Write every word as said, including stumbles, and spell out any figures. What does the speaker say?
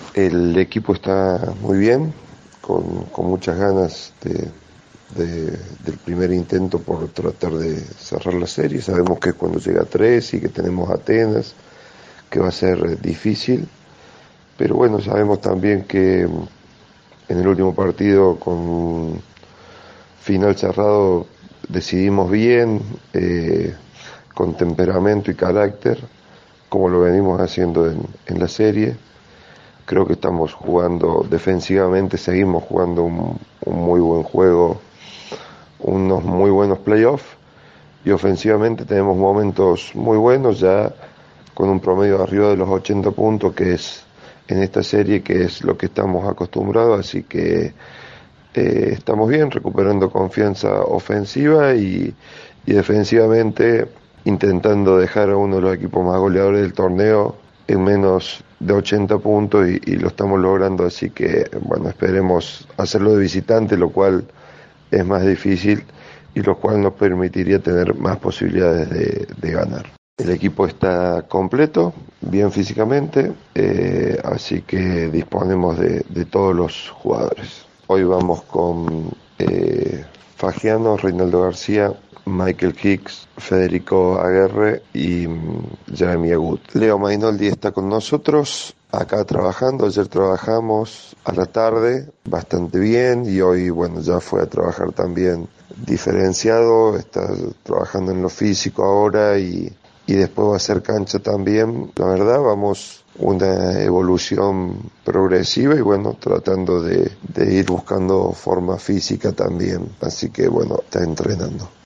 El equipo está muy bien, con, con muchas ganas de, de, del primer intento por tratar de cerrar la serie. Sabemos que cuando llega a tres y que tenemos Atenas, que va a ser difícil, pero bueno, sabemos también que en el último partido con final cerrado decidimos bien, eh, con temperamento y carácter, como lo venimos haciendo en, en la serie. Creo que estamos jugando defensivamente, seguimos jugando un, un muy buen juego, unos muy buenos playoffs, y ofensivamente tenemos momentos muy buenos, ya con un promedio arriba de los ochenta puntos, que es en esta serie, que es lo que estamos acostumbrados, así que eh, estamos bien, recuperando confianza ofensiva y, y defensivamente intentando dejar a uno de los equipos más goleadores del torneo en menos de ochenta puntos y, y lo estamos logrando, así que bueno, esperemos hacerlo de visitante, lo cual es más difícil y lo cual nos permitiría tener más posibilidades de, de ganar. El equipo está completo, bien físicamente, eh, así que disponemos de, de todos los jugadores. Hoy vamos con eh, Fagiano, Reinaldo García, Michael Hicks, Federico Aguerre y um, Jeremy Agut. Leo Mainoldi está con nosotros acá trabajando. Ayer trabajamos a la tarde bastante bien y hoy, bueno, ya fue a trabajar también diferenciado. Está trabajando en lo físico ahora y, y después va a hacer cancha también. La verdad, vamos una evolución progresiva y bueno, tratando de, de ir buscando forma física también. Así que bueno, está entrenando.